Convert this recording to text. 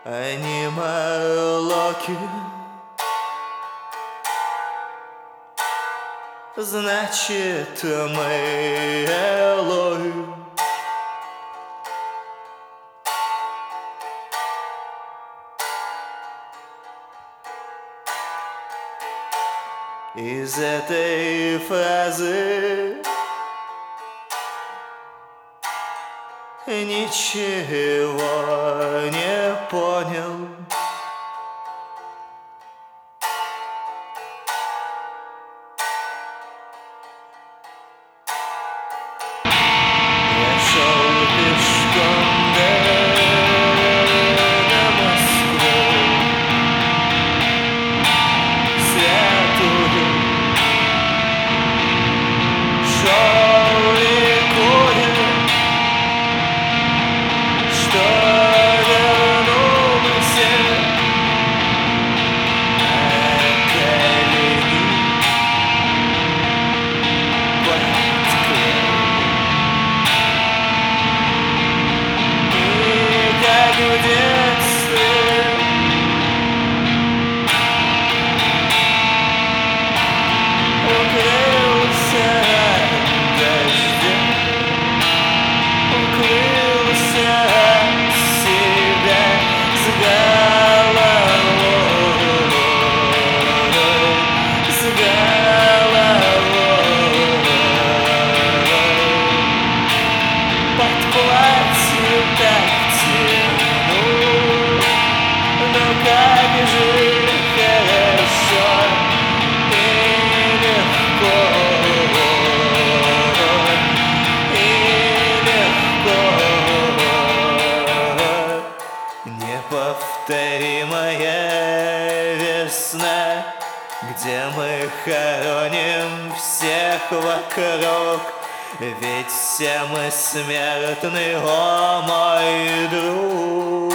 анималоки. Значит, мы Элой. Из этой фразы ничего не понял. Я шел пешком до Москвы, святую. Шел ликуя, что вернулся, а колени подклеили. И как в детстве укрылся от дождя, укрылся от себя с головой, с головой. Под платье так тяну, но как же хорошо и легко, и легко. Неповторимая весна, где мы хороним всех вокруг. Ведь все мы смертны, о мой друг.